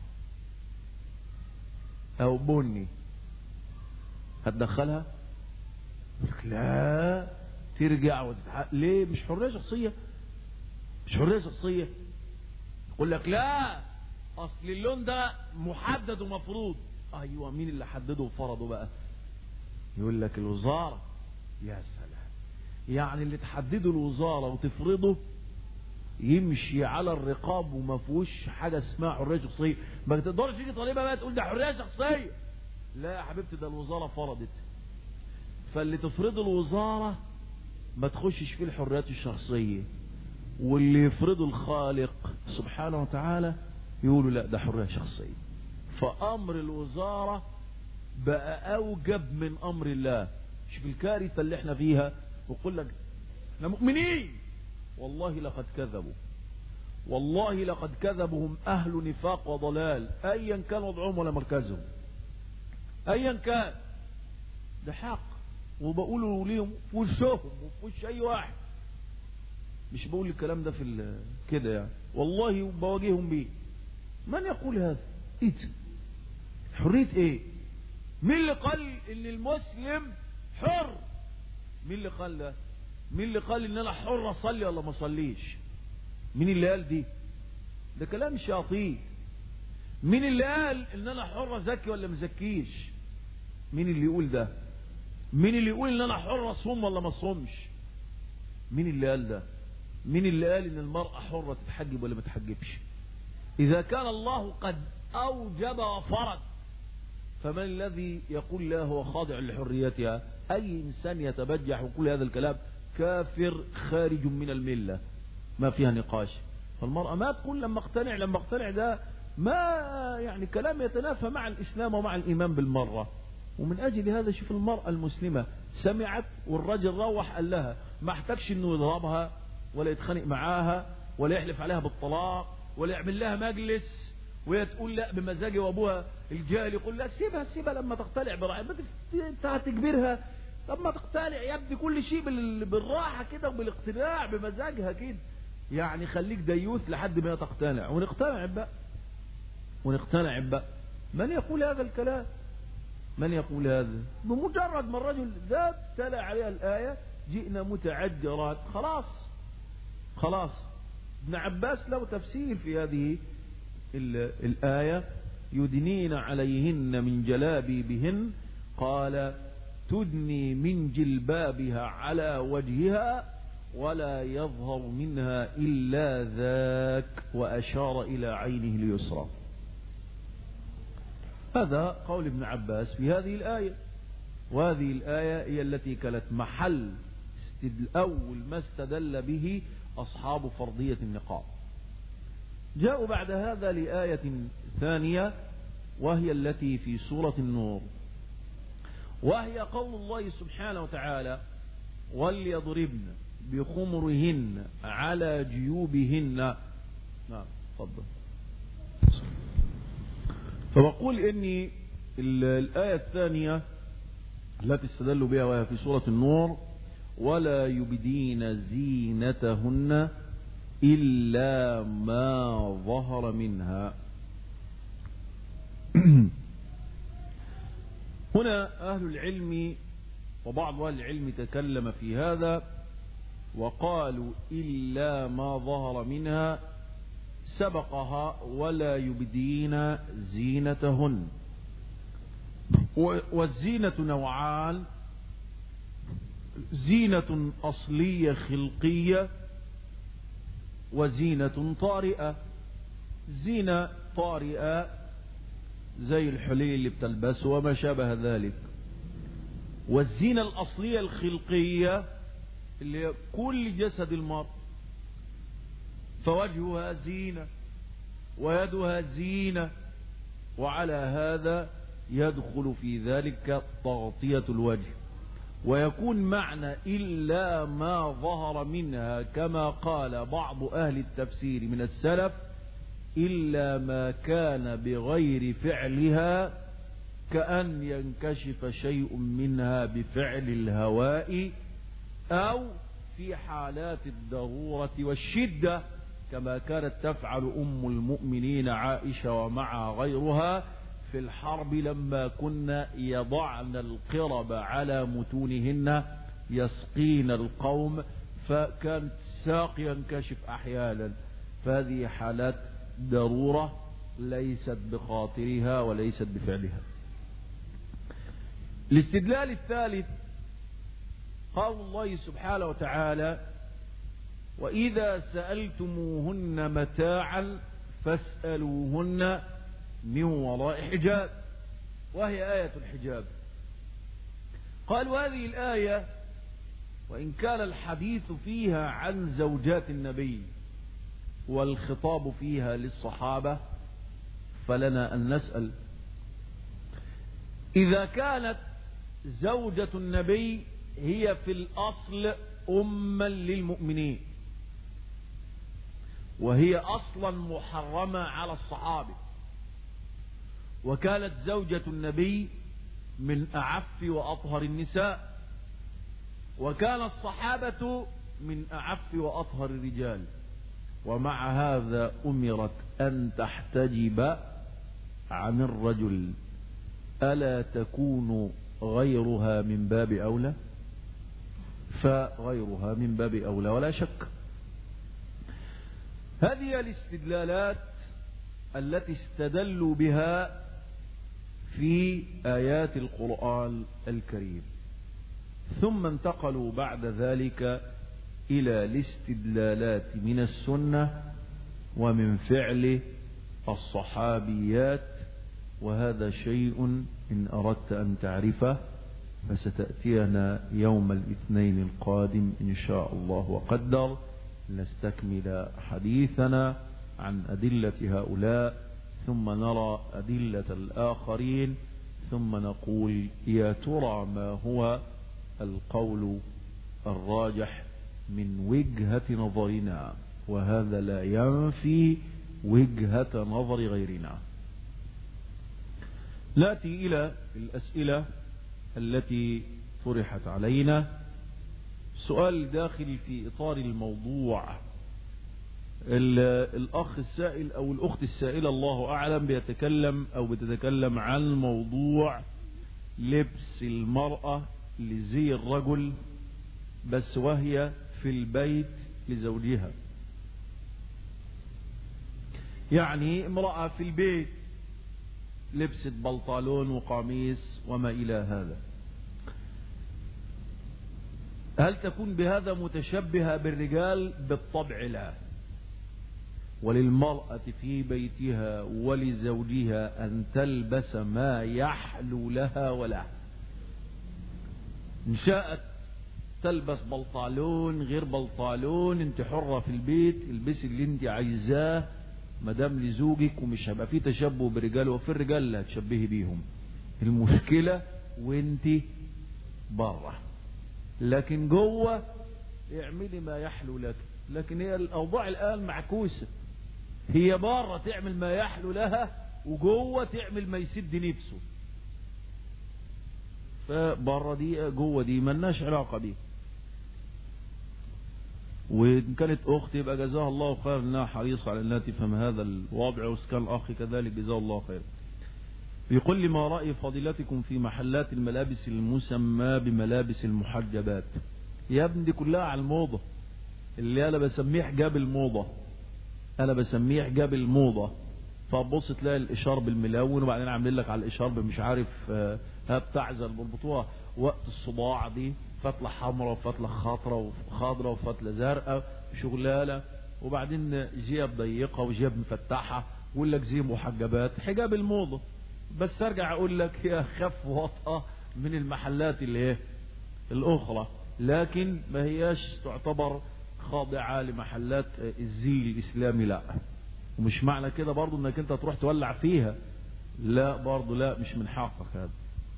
او بني، هتدخلها؟ لا، ترجع وتتحقق. ليه؟ مش حرية شخصية؟ مش حرية شخصية. يقول لك لا اصل اللون ده محدد ومفروض. ايوه، مين اللي حدده وفرضه بقى؟ يقول لك الوزارة. يا سلام، يعني اللي تحدده الوزارة وتفرضه يمشي على الرقاب وما فيهوش حاجة اسمها حرية شخصية. ما تقدرش تيجي طالبة بقى تقول ده حرية شخصية. لا يا حبيبتي، ده الوزارة فرضت، فاللي تفرضه الوزارة ما تخشش فيه الحريات الشخصية، واللي يفرضه الخالق سبحانه وتعالى يقولوا لا ده حرية شخصية. فأمر الوزارة بقى أوجب من أمر الله. شوف الكارثة اللي احنا فيها. وقل لك احنا مؤمنين، والله لقد كذبوا، والله لقد كذبهم أهل نفاق وضلال أيا كان وضعهم ولا مركزهم، أيا كان. ده حق وبقوله ليهم في وشهم وفي وش أي واحد، مش بقول الكلام ده في كده يعني، والله بواجههم بيه. من يقول هذا؟ ايه حرية ايه؟ مين اللي قال ان المسلم حر؟ مين اللي قال ده؟ مين اللي قال ان انا حر اصلي ولا ما اصليش؟ مين اللي قال دي؟ ده كلام الشياطين. مين اللي قال ان انا حر ازكي ولا مزكيش؟ مين اللي يقول ده؟ مين اللي يقول ان انا حر اصوم ولا ما اصومش؟ مين اللي قال ده؟ مين اللي قال ان المرأة حرة تتحجب ولا ما تتحجبش؟ اذا كان الله قد اوجب وفرض، فمن الذي يقول لا هو خاضع لحريتها؟ اي انسان يتبجح وكل هذا الكلام كافر خارج من الملة، ما فيها نقاش. فالمرأة ما تقول لما اقتنع لما اقتنع، ده ما يعني كلام يتنافى مع الاسلام ومع الايمان بالمرة. ومن اجل هذا شوف المرأة المسلمة سمعت والرجل روح قال لها، ما احتاجش انه يضربها ولا يتخانق معاها ولا يحلف عليها بالطلاق ولا يعمل لها مجلس وهي تقول لا بمزاجي، وابوها الجاهل يقول لا سيبها سيبها لما تقتنع برأيها. انت هتجبرها؟ طب ما تقتنع يا ابني، كل شيء بالراحة كده وبالاقتناع بمزاجها كده. يعني خليك ديوث لحد ما تقتنع، ونقتنع بقى ونقتنع بقى. من يقول هذا الكلام؟ من يقول هذا؟ بمجرد ما الرجل ذات تلا عليها الآية جئنا متعجرات، خلاص خلاص. ابن عباس له تفسير في هذه الآية، يدنين عليهن من جلابيبهن، قال تدني من جلبابها على وجهها ولا يظهر منها إلا ذاك، وأشار إلى عينه اليسرى. هذا قول ابن عباس في هذه الآية، وهذه الآية هي التي كانت محل أول ما استدل به أصحاب فرضية النقاب. جاءوا بعد هذا لآية ثانية وهي التي في سورة النور، وهي قول الله سبحانه وتعالى وليضربن بخمرهن على جيوبهن. نعم تفضل. فبقول إني الآية الثانية التي استدلوا بها وهي في سورة النور ولا يبدين زينتهن إلا ما ظهر منها. هنا أهل العلم وبعض أهل العلم تكلم في هذا وقالوا إلا ما ظهر منها سبقها ولا يبدين زينتهن. والزينة نوعان: زينة أصلية خلقية وزينة طارئة. زينة طارئة زي الحلي اللي بتلبسه وما شابه ذلك. والزينة الأصلية الخلقية اللي كل جسد المرء، فوجهها زينة ويدها زينة، وعلى هذا يدخل في ذلك تغطية الوجه. ويكون معنى إلا ما ظهر منها كما قال بعض أهل التفسير من السلف: إلا ما كان بغير فعلها، كأن ينكشف شيء منها بفعل الهواء أو في حالات الضرورة والشدة، كما كانت تفعل أم المؤمنين عائشة ومع غيرها في الحرب لما كنا يضعن القرب على متونهن يسقين القوم، فكانت الساق ينكشف أحيانا. فهذه حالات ضرورة ليست بخاطرها وليست بفعلها. الاستدلال الثالث قول الله سبحانه وتعالى: وإذا سألتموهن متاعا فاسألوهن من وراء حجاب، وهي آية الحجاب. قالوا هذه الآية وإن كان الحديث فيها عن زوجات النبي والخطاب فيها للصحابة، فلنا أن نسأل: إذا كانت زوجة النبي هي في الأصل أما للمؤمنين، وهي أصلا محرمة على الصحابة، وكانت زوجة النبي من أعف وأطهر النساء، وكان الصحابة من أعف وأطهر الرجال، ومع هذا أمرت أن تحتجب عن الرجل، ألا تكون غيرها من باب أولى؟ فغيرها من باب أولى ولا شك. هذه الاستدلالات التي استدلوا بها في آيات القرآن الكريم، ثم انتقلوا بعد ذلك إلى الاستدلالات من السنة ومن فعل الصحابيات. وهذا شيء إن أردت أن تعرفه فستأتينا يوم الاثنين القادم إن شاء الله وقدر، نستكمل حديثنا عن أدلة هؤلاء، ثم نرى أدلة الآخرين، ثم نقول: يا ترى ما هو القول الراجح من وجهة نظرنا؟ وهذا لا ينفي وجهة نظر غيرنا. نأتي إلى الأسئلة التي طرحت علينا. سؤال داخل في إطار الموضوع. الأخ السائل أو الأخت السائلة الله أعلم بيتكلم أو بتتكلم عن موضوع لبس المرأة لزي الرجل بس وهي في البيت لزوجها. يعني امرأة في البيت لبست بلطالون وقميص وما إلى هذا، هل تكون بهذا متشبهة بالرجال؟ بالطبع لا. وللمرأة في بيتها ولزوجها أن تلبس ما يحلو لها وله. إن شاءت تلبس بلطالون غير بلطالون، انت حرة في البيت، البسي اللي انت عايزاه مدام لزوجك، ومش هيبقى في تشبه بالرجال، وفي الرجال اللي هتشبهي بيهم. المشكلة وانت بره، لكن جوه اعملي ما يحلو لك. لكن هي الأوضاع الآن معكوسة، هي بره تعمل ما يحلو لها وجوه تعمل ما يسد نفسه. فبره دي جوه دي ملناش علاقة بيه. وإن كانت أخت يبقى جزاها الله خير إنها حريصة على أنها تفهم هذا الوضع، وإن كان أخي كذلك جزاه الله خير. بيقول لي ما رأي فضيلتكم في محلات الملابس المسمى بملابس المحجبات؟ يا ابني دي كلها على الموضة، اللي أنا بسميه حجاب الموضة، أنا بسميه حجاب الموضة. فبص تلاقي الإشار بالملون، وبعدين عاملين لك على الإشار مش عارف ها بتعزل بربطوها وقت الصداع دي فتلة حمراء وفتلة خضراء وخضراء وفتلة زرقاء شغلالة، وبعدين جيب ضيقة وجيب مفتحة، ويقول لك زي محجبات، حجاب الموضة. بس ارجع اقول لك هي خف وطأة من المحلات اللي هي الاخرى، لكن ما هياش تعتبر خاضعة لمحلات الزي الاسلامي، لا. ومش معنى كده برضو انك انت تروح تولع فيها، لا برضو لا، مش من حقك هذا.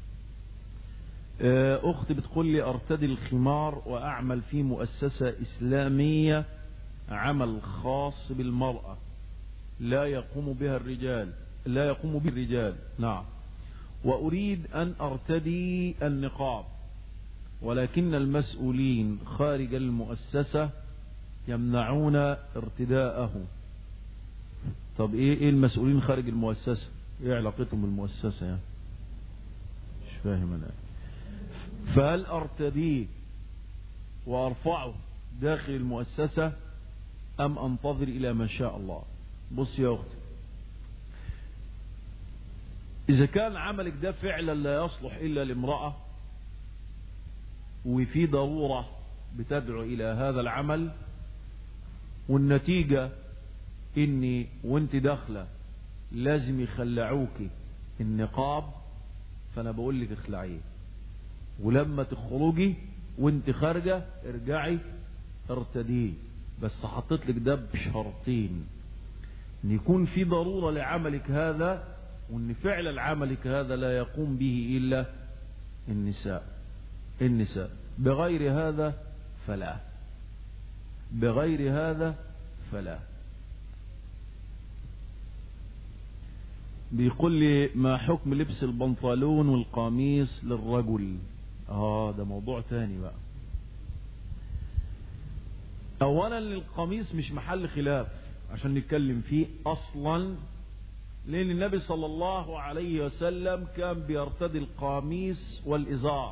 اختي بتقول لي ارتدي الخمار واعمل في مؤسسة اسلامية عمل خاص بالمرأة لا يقوم بها الرجال لا يقوم به الرجال نعم، واريد ان ارتدي النقاب، ولكن المسؤولين خارج المؤسسة يمنعون ارتداءه. طب ايه ايه المسؤولين خارج المؤسسة؟ ايه علاقتهم بالمؤسسة يعني؟ مش فاهم انا. فهل ارتديه وارفعه داخل المؤسسة ام انتظر الى ما شاء الله؟ بص يا اختي، اذا كان عملك ده فعلا لا يصلح الا لامرأة وفي ضرورة بتدعو الى هذا العمل، والنتيجة اني وانت داخلة لازم يخلعوك النقاب، فانا بقول لك اخلعيه، ولما تخرجي وانت خارجة ارجعي ارتديه. بس حطيت لك ده بشرطين: ان يكون في ضرورة لعملك هذا، وان فعلا عملك هذا لا يقوم به الا النساء النساء بغير هذا فلا بغير هذا فلا. بيقول لي ما حكم لبس البنطلون والقميص للرجل؟ اه ده موضوع تاني بقى. اولا القميص مش محل خلاف عشان نتكلم فيه اصلا، لان النبي صلى الله عليه وسلم كان بيرتدي القميص والازار،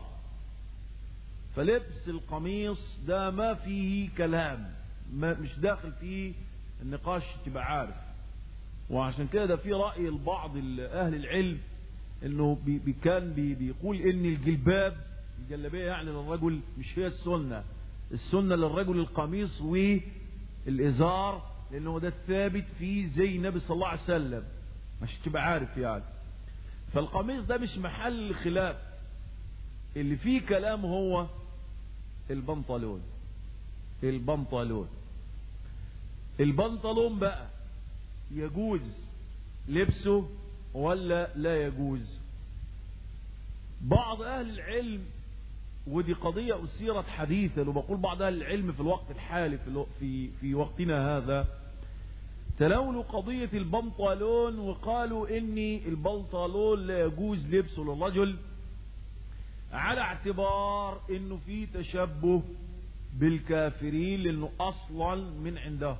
فلبس القميص ده ما فيه كلام، ما مش داخل فيه النقاش تبقى عارف. وعشان كده ده في رأي البعض اهل العلم انه بي بي كان بي بيقول ان الجلباب الجلابيه يعني للرجل مش هي السنة. السنة للرجل القميص والازار، لانه ده الثابت في زي النبي صلى الله عليه وسلم، مش تبقى عارف يعني. فالقميص ده مش محل خلاف، اللي فيه كلام هو البنطلون البنطلون البنطلون بقى يجوز لبسه ولا لا يجوز؟ بعض اهل العلم، ودي قضية أثيرت حديثا، وبقول بعض اهل العلم في الوقت الحالي في في في وقتنا هذا تناولوا قضية البنطلون وقالوا ان البنطلون لا يجوز لبسه للرجل على اعتبار انه في تشبه بالكافرين، لانه اصلا من عندهم.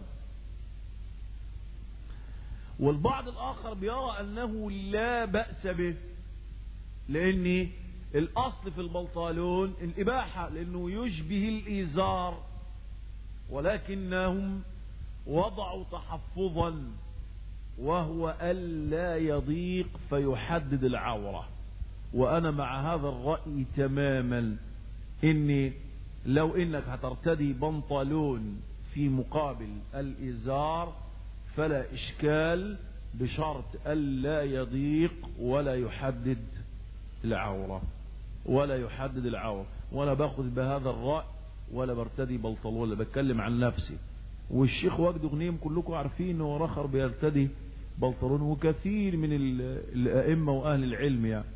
والبعض الاخر بيرى انه لا بأس به، لان الاصل في البنطلون الاباحة لانه يشبه الازار، ولكنهم وضعوا تحفظا وهو ألا يضيق فيحدد العورة. وأنا مع هذا الرأي تماما، إني لو إنك هترتدي بنطلون في مقابل الإزار فلا إشكال، بشرط ألا يضيق ولا يحدد العورة ولا يحدد العورة. وأنا باخذ بهذا الرأي ولا برتدي بنطلون، ولا بتكلم عن نفسي. والشيخ وجد غنيم كلكم عارفين انه رخر بيرتدي بنطلون، وكثير من الائمه واهل العلم يعني،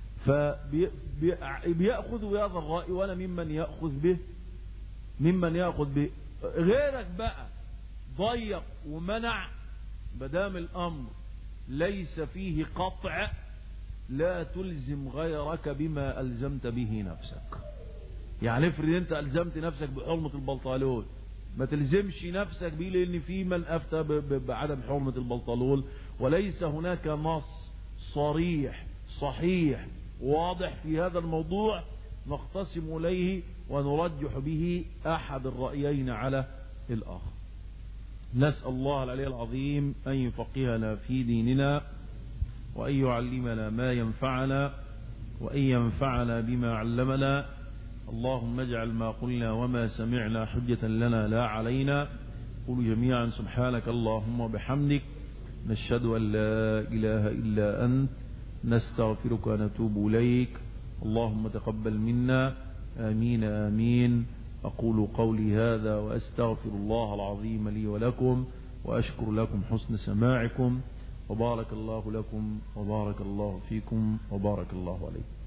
فبيأخذ بهذا الرأي، ولا ممن يأخذ به ممن يأخذ به غيرك بقى ضيق ومنع. بدام الامر ليس فيه قطع لا تلزم غيرك بما ألزمت به نفسك. يعني افرض انت ألزمت نفسك بحرمة البنطلون ما تلزمش نفسك بيه، لأن في من أفتى بعدم حرمة البلطلول، وليس هناك نص صريح صحيح واضح في هذا الموضوع نقتسم إليه ونرجح به أحد الرأيين على الآخر. نسأل الله العلي العظيم أن يفقهنا في ديننا، وأن يعلمنا ما ينفعنا، وأن ينفعنا بما علمنا. اللهم اجعل ما قلنا وما سمعنا حجة لنا لا علينا. قولوا جميعا سبحانك اللهم وبحمدك، نشهد أن لا إله إلا أنت، نستغفرك ونتوب إليك. اللهم تقبل منا، آمين آمين. أقول قولي هذا وأستغفر الله العظيم لي ولكم، وأشكر لكم حسن سماعكم، وبارك الله لكم وبارك الله فيكم وبارك الله عليكم.